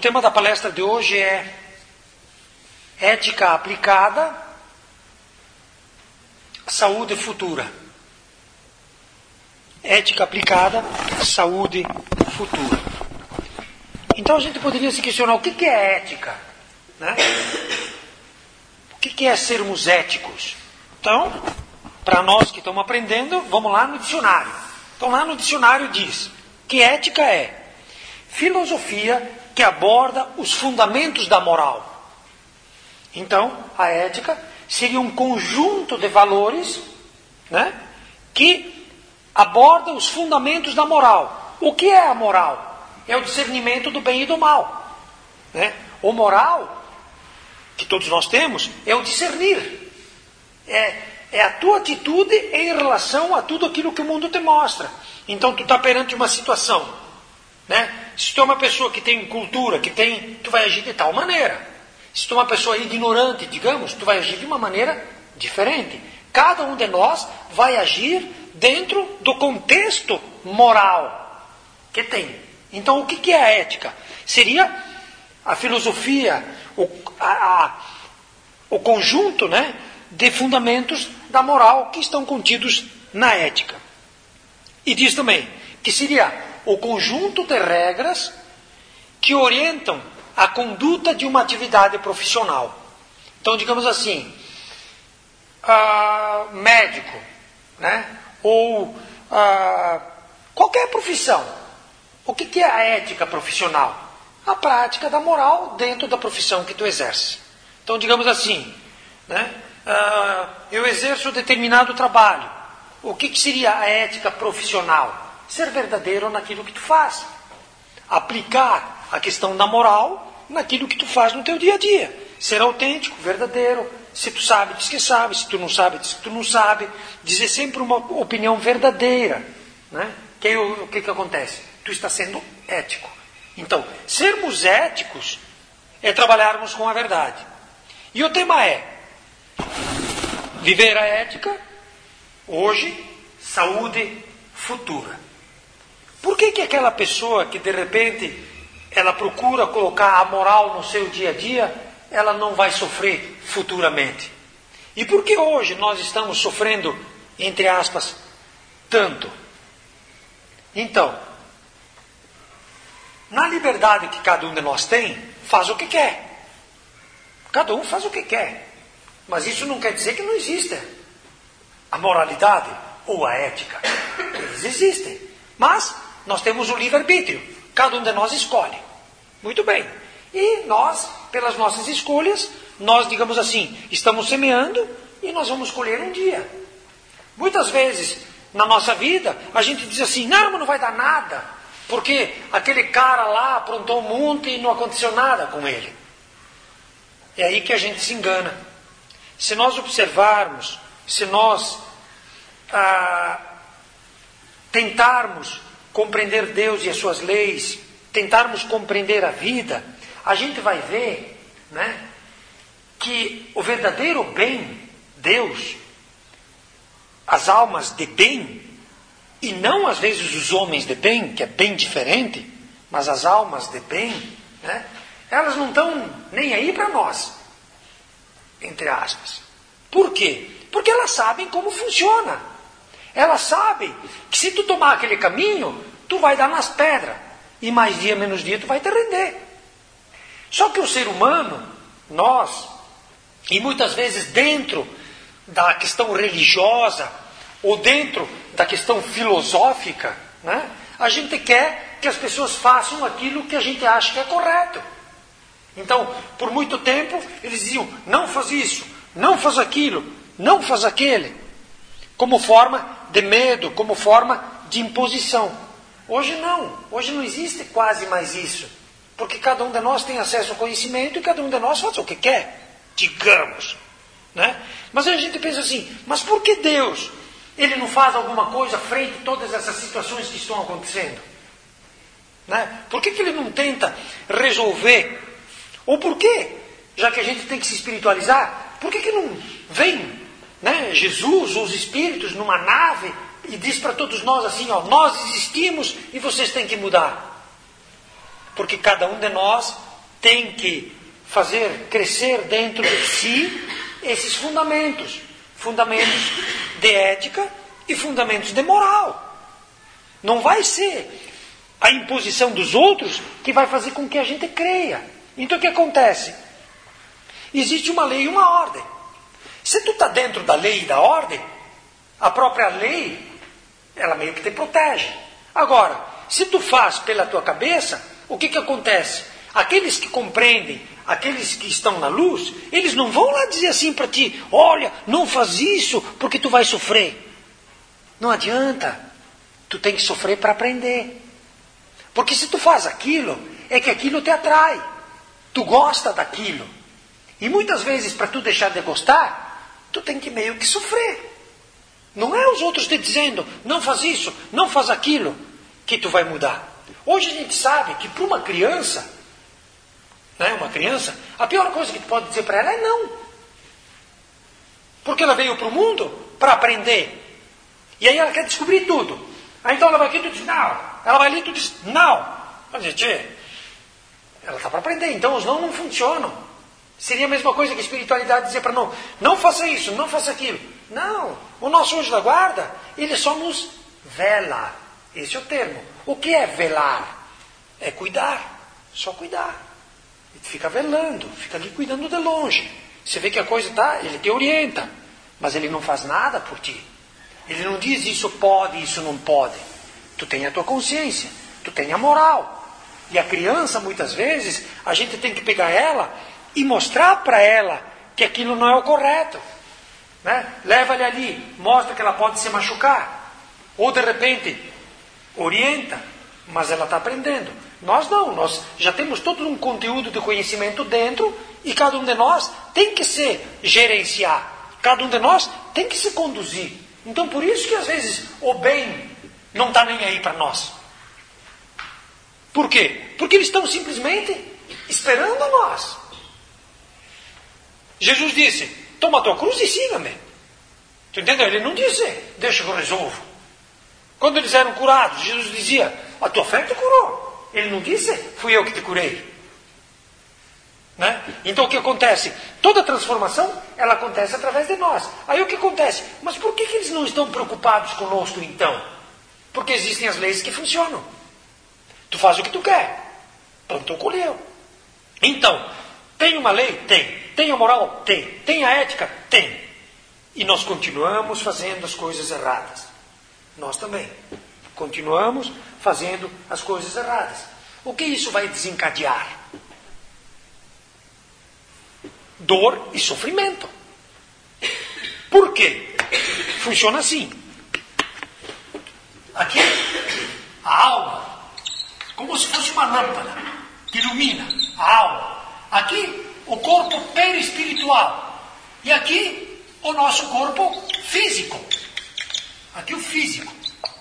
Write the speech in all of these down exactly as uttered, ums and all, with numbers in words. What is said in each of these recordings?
tema da palestra de hoje é ética aplicada, saúde futura. Ética aplicada, saúde futura. Então a gente poderia se questionar o que que é ética, né? O que que é sermos éticos? Então, para nós que estamos aprendendo, vamos lá no dicionário. Então lá no dicionário diz que ética é filosofia que aborda os fundamentos da moral. Então, a ética seria um conjunto de valores, né, que aborda os fundamentos da moral. O que é a moral? É o discernimento do bem e do mal, né? O moral, que todos nós temos, é o discernir. É, é a tua atitude em relação a tudo aquilo que o mundo te mostra. Então, tu está perante uma situação, né? Se tu é uma pessoa que tem cultura, que tem, tu vai agir de tal maneira. Se tu é uma pessoa ignorante, digamos, tu vai agir de uma maneira diferente. Cada um de nós vai agir dentro do contexto moral que tem. Então, o que que é a ética? Seria a filosofia, o, a, a, o conjunto, né, de fundamentos da moral que estão contidos na ética. E diz também que seria o conjunto de regras que orientam a conduta de uma atividade profissional. Então, digamos assim, uh, médico, né? Ou uh, qualquer profissão. O que que é a ética profissional? A prática da moral dentro da profissão que tu exerce. Então, digamos assim, né? Uh, eu exerço determinado trabalho. O que que seria a ética profissional? Ser verdadeiro naquilo que tu faz. Aplicar a questão da moral naquilo que tu faz no teu dia a dia. Ser autêntico, verdadeiro. Se tu sabe, diz que sabe. Se tu não sabe, diz que tu não sabe. Dizer sempre uma opinião verdadeira, né? Que aí o, o que que acontece? Tu está sendo ético. Então, sermos éticos é trabalharmos com a verdade. E o tema é viver a ética hoje, saúde futura. Por que que aquela pessoa que de repente ela procura colocar a moral no seu dia a dia, ela não vai sofrer futuramente? E por que hoje nós estamos sofrendo, entre aspas, tanto? Então, na liberdade que cada um de nós tem, faz o que quer. Cada um faz o que quer. Mas isso não quer dizer que não exista a moralidade ou a ética. Eles existem. Mas nós temos o livre-arbítrio. Cada um de nós escolhe. Muito bem. E nós, pelas nossas escolhas, nós, digamos assim, estamos semeando e nós vamos colher um dia. Muitas vezes, na nossa vida, a gente diz assim, não, mas não vai dar nada, porque aquele cara lá aprontou um monte e não aconteceu nada com ele. É aí que a gente se engana. Se nós observarmos, se nós ah, tentarmos compreender Deus e as suas leis, tentarmos compreender a vida, a gente vai ver, né, que o verdadeiro bem, Deus, as almas de bem, e não às vezes os homens de bem, que é bem diferente, mas as almas de bem, né, elas não estão nem aí para nós, entre aspas. Por quê? Porque elas sabem como funciona. Elas sabem que se tu tomar aquele caminho, tu vai dar nas pedras. E mais dia, menos dia, tu vai te render. Só que o ser humano, nós, e muitas vezes dentro da questão religiosa, ou dentro da questão filosófica, né, a gente quer que as pessoas façam aquilo que a gente acha que é correto. Então, por muito tempo, eles diziam, não faz isso, não faz aquilo, não faz aquele. Como forma de medo, como forma de imposição. Hoje não. Hoje não existe quase mais isso. Porque cada um de nós tem acesso ao conhecimento e cada um de nós faz o que quer. Digamos. Né? Mas a gente pensa assim, mas por que Deus, Ele não faz alguma coisa frente a todas essas situações que estão acontecendo? Né? Por que que Ele não tenta resolver? Ou por que, já que a gente tem que se espiritualizar, por que que não vem, né, Jesus ou os Espíritos numa nave e diz para todos nós assim, ó, nós existimos e vocês têm que mudar? Porque cada um de nós tem que fazer crescer dentro de si esses fundamentos. Fundamentos de ética e fundamentos de moral. Não vai ser a imposição dos outros que vai fazer com que a gente creia. Então o que acontece? Existe uma lei e uma ordem. Se tu está dentro da lei e da ordem, a própria lei, ela meio que te protege. Agora, se tu faz pela tua cabeça, o que, que acontece? Aqueles que compreendem, aqueles que estão na luz, eles não vão lá dizer assim para ti, olha, não faz isso porque tu vai sofrer. Não adianta. Tu tem que sofrer para aprender. Porque se tu faz aquilo, é que aquilo te atrai. Tu gosta daquilo. E muitas vezes, para tu deixar de gostar, tu tem que meio que sofrer. Não é os outros te dizendo, não faz isso, não faz aquilo, que tu vai mudar. Hoje a gente sabe que para uma criança, né, uma criança, a pior coisa que tu pode dizer para ela é não. Porque ela veio para o mundo para aprender. E aí ela quer descobrir tudo. Aí então ela vai aqui e tu diz, não. Ela vai ali e tu diz, não. Mas, gente, ela está para aprender, então os não não funcionam. Seria a mesma coisa que a espiritualidade dizer para não, não faça isso, não faça aquilo. Não, o nosso anjo da guarda, ele só nos vela. Esse é o termo. O que é velar? É cuidar, só cuidar. Ele fica velando, fica ali cuidando de longe. Você vê que a coisa está, ele te orienta, mas ele não faz nada por ti. Ele não diz isso pode, isso não pode. Tu tem a tua consciência, tu tem a moral. E a criança, muitas vezes, a gente tem que pegar ela e mostrar para ela que aquilo não é o correto. Né? Leva-lhe ali, mostra que ela pode se machucar. Ou, de repente, orienta, mas ela está aprendendo. Nós não, nós já temos todo um conteúdo de conhecimento dentro e cada um de nós tem que se gerenciar. Cada um de nós tem que se conduzir. Então, por isso que às vezes o bem não está nem aí para nós. Por quê? Porque eles estão simplesmente esperando nós. Jesus disse, toma a tua cruz e siga-me. Tu entendeu? Ele não disse, deixa que eu resolvo. Quando eles eram curados, Jesus dizia, a tua fé te curou. Ele não disse, fui eu que te curei. Né? Então o que acontece? Toda transformação, ela acontece através de nós. Aí o que acontece? Mas por que, que eles não estão preocupados conosco então? Porque existem as leis que funcionam. Tu faz o que tu quer. Pronto, colheu. Então, tem uma lei? Tem. Tem a moral? Tem. Tem a ética? Tem. E nós continuamos fazendo as coisas erradas. Nós também. Continuamos fazendo as coisas erradas. O que isso vai desencadear? Dor e sofrimento. Por quê? Funciona assim. Aqui, a alma, como se fosse uma lâmpada que ilumina a alma. Aqui, o corpo perispiritual. E aqui, o nosso corpo físico. Aqui o físico.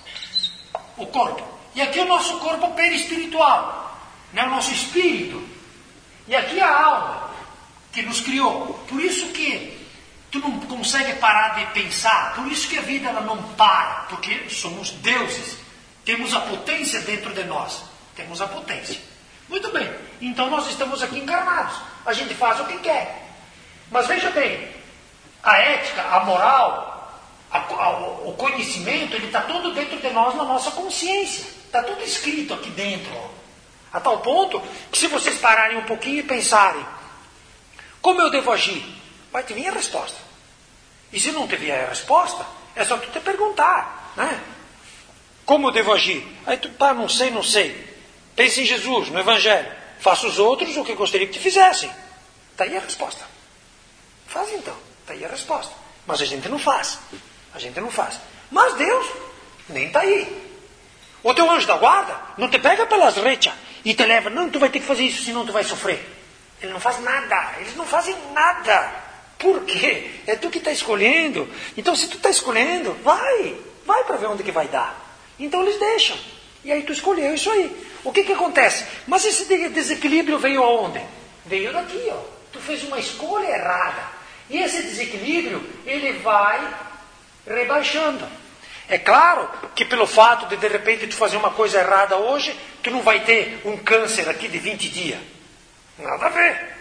O corpo. E aqui o nosso corpo perispiritual. Né? O nosso espírito. E aqui a alma que nos criou. Por isso que tu não consegue parar de pensar. Por isso que a vida ela não para. Porque somos deuses. Temos a potência dentro de nós. Temos a potência. Muito bem. Então nós estamos aqui encarnados. A gente faz o que quer. Mas veja bem. A ética, a moral, a, a, o conhecimento, ele está todo dentro de nós na nossa consciência. Está tudo escrito aqui dentro. Ó. A tal ponto que se vocês pararem um pouquinho e pensarem, como eu devo agir? Vai te vir a resposta. E se não te vier a resposta, é só tu te perguntar, né? Como eu devo agir? Aí tu, pá, não sei, não sei. Pense em Jesus, no Evangelho. Faça os outros o que gostaria que te fizessem. Está aí a resposta. Faz então. Está aí a resposta. Mas a gente não faz. A gente não faz. Mas Deus nem está aí. O teu anjo da guarda não te pega pelas rechas e te leva, não, tu vai ter que fazer isso, senão tu vai sofrer. Ele não faz nada. Eles não fazem nada. Por quê? É tu que está escolhendo. Então, se tu está escolhendo, vai. Vai para ver onde que vai dar. Então, eles deixam. E aí tu escolheu isso aí. O que que acontece? Mas esse desequilíbrio veio aonde? Veio daqui, ó. Tu fez uma escolha errada. E esse desequilíbrio, ele vai rebaixando. É claro que pelo fato de, de repente, tu fazer uma coisa errada hoje, tu não vai ter um câncer aqui de vinte dias. Nada a ver.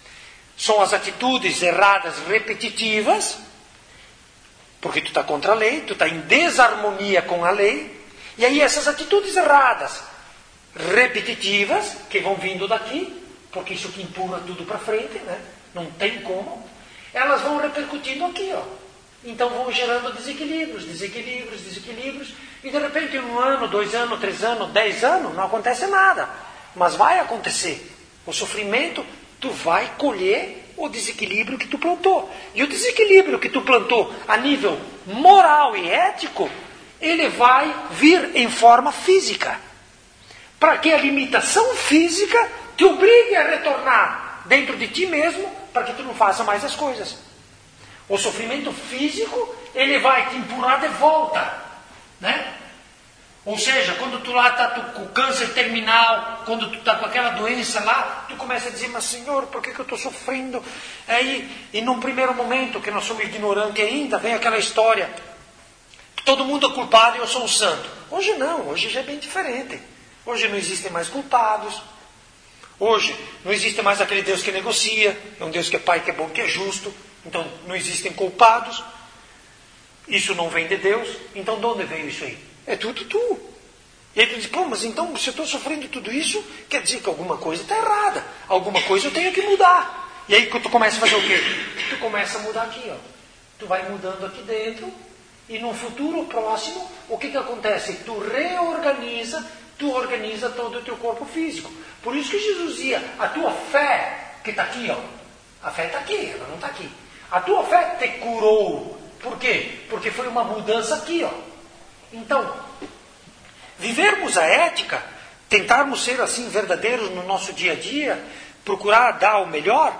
São as atitudes erradas repetitivas, porque tu está contra a lei, tu está em desarmonia com a lei, e aí essas atitudes erradas repetitivas, que vão vindo daqui, porque isso que empurra tudo para frente, né? Não tem como, elas vão repercutindo aqui, ó. Então vão gerando desequilíbrios, desequilíbrios, desequilíbrios, e de repente um ano, dois anos, três anos, dez anos, não acontece nada. Mas vai acontecer. O sofrimento, tu vai colher o desequilíbrio que tu plantou. E o desequilíbrio que tu plantou a nível moral e ético, ele vai vir em forma física. Para que a limitação física te obrigue a retornar dentro de ti mesmo, para que tu não faça mais as coisas. O sofrimento físico, ele vai te empurrar de volta, né? Ou seja, quando tu lá está com câncer terminal, quando tu está com aquela doença lá, tu começa a dizer, mas Senhor, por que, que eu estou sofrendo? Aí, e num primeiro momento, que nós somos ignorantes ainda, vem aquela história, todo mundo é culpado e eu sou um santo. Hoje não, hoje já é bem diferente. Hoje não existem mais culpados. Hoje não existe mais aquele Deus que negocia, é um Deus que é Pai, que é bom, que é justo. Então não existem culpados. Isso não vem de Deus. Então de onde veio isso aí? É tudo tu. E aí tu diz, pô, mas então se eu estou sofrendo tudo isso, quer dizer que alguma coisa está errada. Alguma coisa eu tenho que mudar. E aí tu começa a fazer o quê? Tu começa a mudar aqui, ó. Tu vai mudando aqui dentro. E no futuro próximo, o que que acontece? Tu reorganiza, tu organiza todo o teu corpo físico. Por isso que Jesus dizia, a tua fé, que está aqui, ó. A fé está aqui, ela não está aqui. A tua fé te curou. Por quê? Porque foi uma mudança aqui, ó. Então, vivermos a ética, tentarmos ser assim verdadeiros no nosso dia a dia, procurar dar o melhor,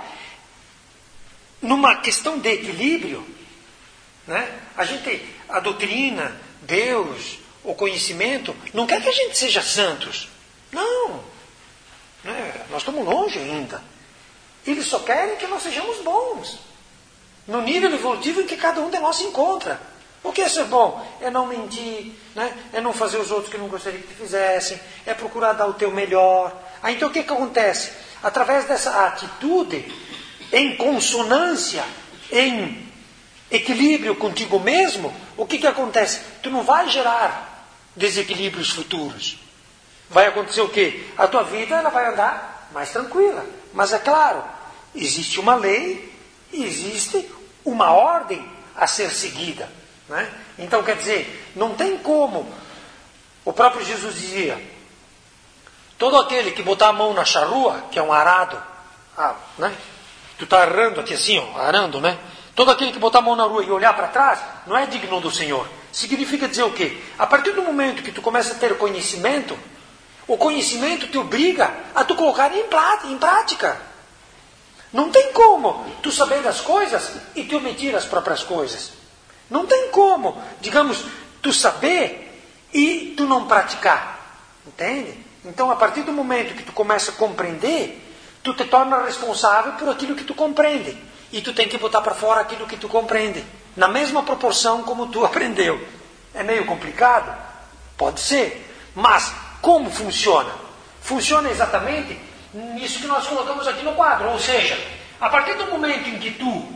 numa questão de equilíbrio, né? A gente, a doutrina, Deus, o conhecimento, não quer que a gente seja santos. Não. Né? Nós estamos longe ainda. Eles só querem que nós sejamos bons. No nível evolutivo em que cada um de nós se encontra. O que é ser bom? É não mentir, né? É não fazer os outros que não gostaria que te fizessem, é procurar dar o teu melhor. Aí, então o que, que acontece? Através dessa atitude, em consonância, em equilíbrio contigo mesmo, o que, que acontece? Tu não vai gerar desequilíbrios futuros. Vai acontecer o quê? A tua vida ela vai andar mais tranquila. Mas é claro, existe uma lei e existe uma ordem a ser seguida. Né? Então, quer dizer, não tem como. O próprio Jesus dizia, todo aquele que botar a mão na charrua, que é um arado, ah, né? Tu está arando aqui assim, ó, arando, né? Todo aquele que botar a mão na rua e olhar para trás, não é digno do Senhor. Significa dizer o quê? A partir do momento que tu começa a ter conhecimento, o conhecimento te obriga a tu colocar em prática. Não tem como tu saber das coisas e te omitir as próprias coisas. Não tem como, digamos, tu saber e tu não praticar. Entende? Então, a partir do momento que tu começa a compreender, tu te torna responsável por aquilo que tu compreende. E tu tem que botar para fora aquilo que tu compreende. Na mesma proporção como tu aprendeu. É meio complicado? Pode ser. Mas, como funciona? Funciona exatamente nisso que nós colocamos aqui no quadro. Ou seja, a partir do momento em que tu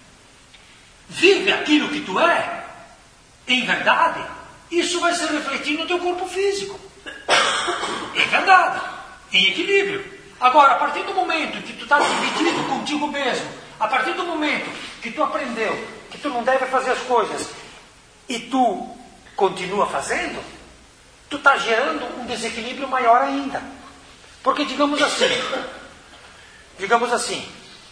vive aquilo que tu é, em verdade, isso vai se refletir no teu corpo físico. Em verdade. Em equilíbrio. Agora, a partir do momento que tu está dividido contigo mesmo, a partir do momento que tu aprendeu que tu não deve fazer as coisas e tu continua fazendo, tu está gerando um desequilíbrio maior ainda. Porque, digamos assim, digamos assim,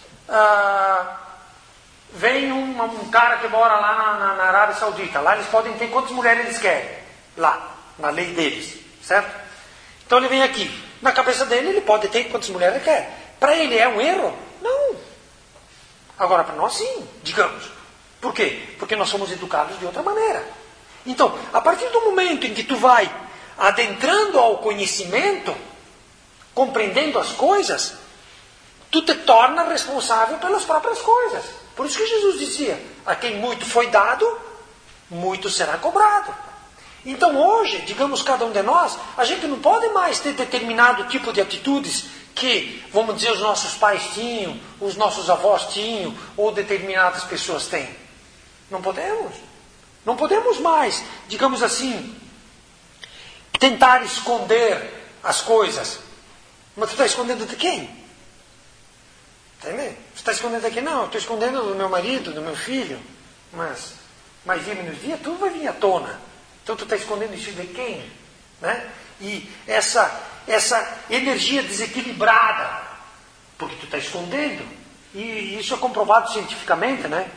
ah, vem um, um cara que mora lá na, na, na Arábia Saudita, lá eles podem ter quantas mulheres eles querem, lá, na lei deles, certo? Então ele vem aqui, na cabeça dele ele pode ter quantas mulheres ele quer. Para ele é um erro? Não. Agora para nós sim, digamos. Por quê? Porque nós somos educados de outra maneira. Então, a partir do momento em que tu vai adentrando ao conhecimento, compreendendo as coisas, tu te torna responsável pelas próprias coisas. Por isso que Jesus dizia, a quem muito foi dado, muito será cobrado. Então hoje, digamos, cada um de nós, a gente não pode mais ter determinado tipo de atitudes que, vamos dizer, os nossos pais tinham, os nossos avós tinham, ou determinadas pessoas têm. Não podemos. Não podemos mais, digamos assim, tentar esconder as coisas. Mas tu está escondendo de quem? Entendeu? Você está escondendo de quem? Não, eu estou escondendo do meu marido, do meu filho. Mas, mais dia menos dia, tudo vai vir à tona. Então tu está escondendo isso de quem? Né? E essa, essa energia desequilibrada, porque tu está escondendo. E isso é comprovado cientificamente, né?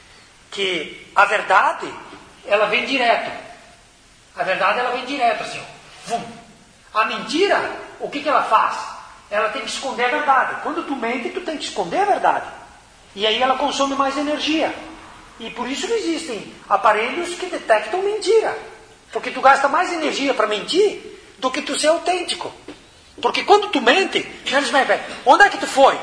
Que a verdade, ela vem direto. A verdade, ela vem direto, assim. Vum. A mentira, o que, que ela faz? Ela tem que esconder a verdade. Quando tu mente, tu tem que esconder a verdade. E aí ela consome mais energia. E por isso que existem aparelhos que detectam mentira. Porque tu gasta mais energia para mentir do que tu ser autêntico. Porque quando tu mente, eles me pedem, onde é que tu foi?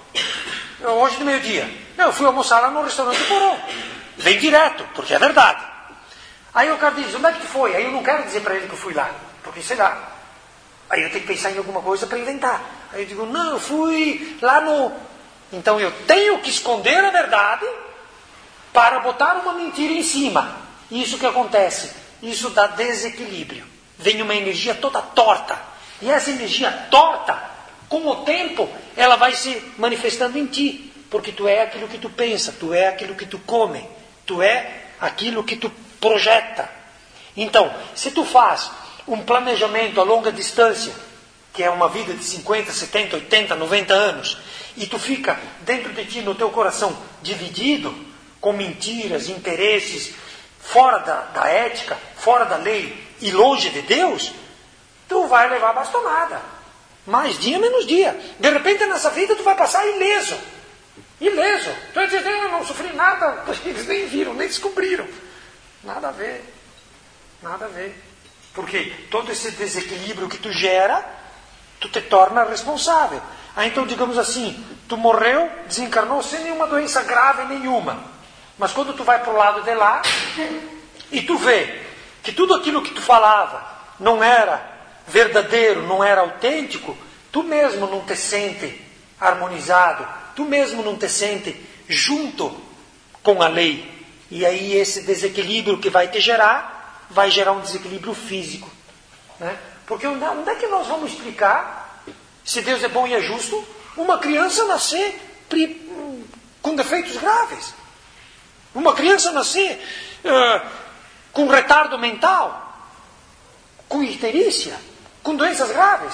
Hoje de meio-dia. Não, eu fui almoçar lá no restaurante Porão. Vem direto, porque é verdade. Aí o cara diz, onde é que tu foi? Aí eu não quero dizer para ele que eu fui lá. Porque sei lá. Aí eu tenho que pensar em alguma coisa para inventar. Aí eu digo, não, eu fui lá no... Então eu tenho que esconder a verdade para botar uma mentira em cima. Isso que acontece. Isso dá desequilíbrio. Vem uma energia toda torta. E essa energia torta, com o tempo, ela vai se manifestando em ti. Porque tu é aquilo que tu pensa, tu é aquilo que tu come, tu é aquilo que tu projeta. Então, se tu faz um planejamento a longa distância, que é uma vida de cinquenta, setenta, oitenta, noventa anos, e tu fica dentro de ti, no teu coração, dividido, com mentiras, interesses, fora da, da ética, fora da lei e longe de Deus, tu vai levar a bastonada. Mais dia, menos dia. De repente, nessa vida, tu vai passar ileso. Ileso. Tu vai dizer, eu não sofri nada, eles nem viram, nem descobriram. Nada a ver. Nada a ver. Porque todo esse desequilíbrio que tu gera, tu te torna responsável. Aí então, digamos assim, tu morreu, desencarnou sem nenhuma doença grave nenhuma. Mas quando tu vai para o lado de lá, e tu vê que tudo aquilo que tu falava não era verdadeiro, não era autêntico, tu mesmo não te sente harmonizado, tu mesmo não te sente junto com a lei. E aí esse desequilíbrio que vai te gerar, vai gerar um desequilíbrio físico. Né? Porque onde, onde é que nós vamos explicar, se Deus é bom e é justo, uma criança nascer pri, com defeitos graves? Uma criança nascer uh, com retardo mental, com icterícia, com doenças graves.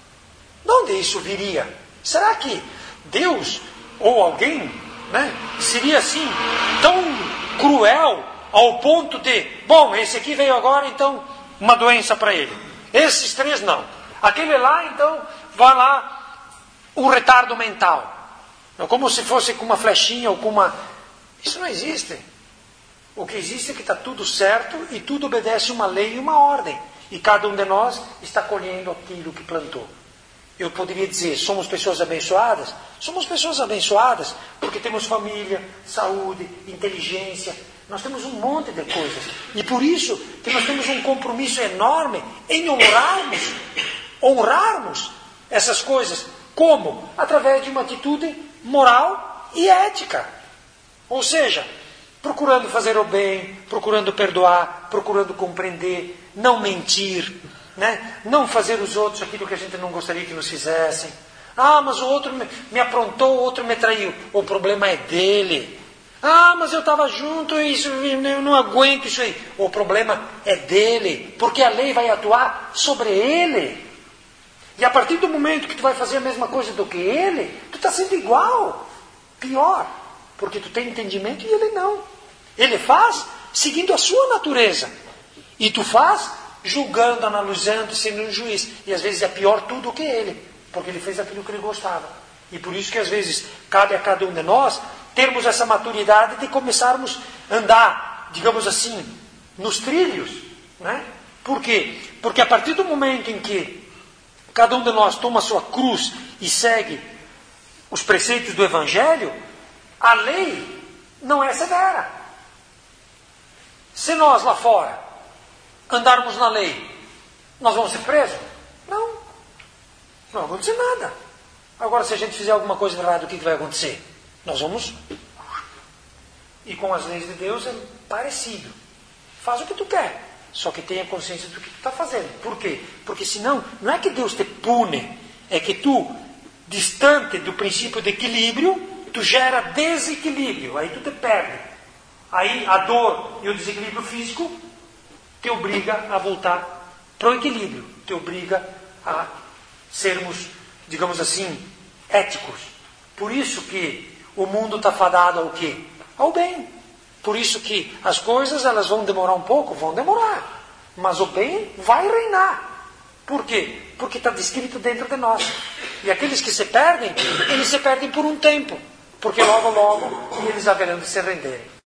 De onde isso viria? Será que Deus ou alguém, né, seria assim tão cruel ao ponto de, bom, esse aqui veio agora, então uma doença para ele. Esses três não. Aquele lá, então, vai lá o retardo mental. Como se fosse com uma flechinha ou com uma... Isso não existe. O que existe é que está tudo certo e tudo obedece uma lei e uma ordem. E cada um de nós está colhendo aquilo que plantou. Eu poderia dizer, somos pessoas abençoadas? Somos pessoas abençoadas porque temos família, saúde, inteligência. Nós temos um monte de coisas. E por isso que nós temos um compromisso enorme em honrarmos, honrarmos essas coisas. Como? Através de uma atitude moral e ética. Ou seja, procurando fazer o bem, procurando perdoar, procurando compreender, não mentir, né? Não fazer os outros aquilo que a gente não gostaria que nos fizessem. Ah, mas o outro me, me aprontou, o outro me traiu. O problema é dele. Ah, mas eu estava junto e isso, eu não aguento isso aí. O problema é dele, porque a lei vai atuar sobre ele. E a partir do momento que tu vai fazer a mesma coisa do que ele, tu está sendo igual, pior. Porque tu tem entendimento e ele não. Ele faz seguindo a sua natureza. E tu faz julgando, analisando, sendo um juiz. E às vezes é pior tu do que ele. Porque ele fez aquilo que ele gostava. E por isso que às vezes cabe a cada um de nós termos essa maturidade de começarmos a andar, digamos assim, nos trilhos. Né? Por quê? Porque a partir do momento em que cada um de nós toma a sua cruz e segue os preceitos do Evangelho, a lei não é severa. Se nós lá fora andarmos na lei, nós vamos ser presos? Não. Não vai acontecer nada. Agora, se a gente fizer alguma coisa errada, o que vai acontecer? Nós vamos... E com as leis de Deus é parecido. Faz o que tu quer, só que tenha consciência do que tu está fazendo. Por quê? Porque senão, não é que Deus te pune, é que tu, distante do princípio de equilíbrio, tu gera desequilíbrio, aí tu te perde. Aí a dor e o desequilíbrio físico te obriga a voltar para o equilíbrio, te obriga a sermos, digamos assim, éticos. Por isso que o mundo está fadado ao quê? Ao bem. Por isso que as coisas elas vão demorar um pouco, vão demorar. Mas o bem vai reinar. Por quê? Porque está descrito dentro de nós. E aqueles que se perdem, eles se perdem por um tempo. Porque logo, logo, eles haverão de se renderem.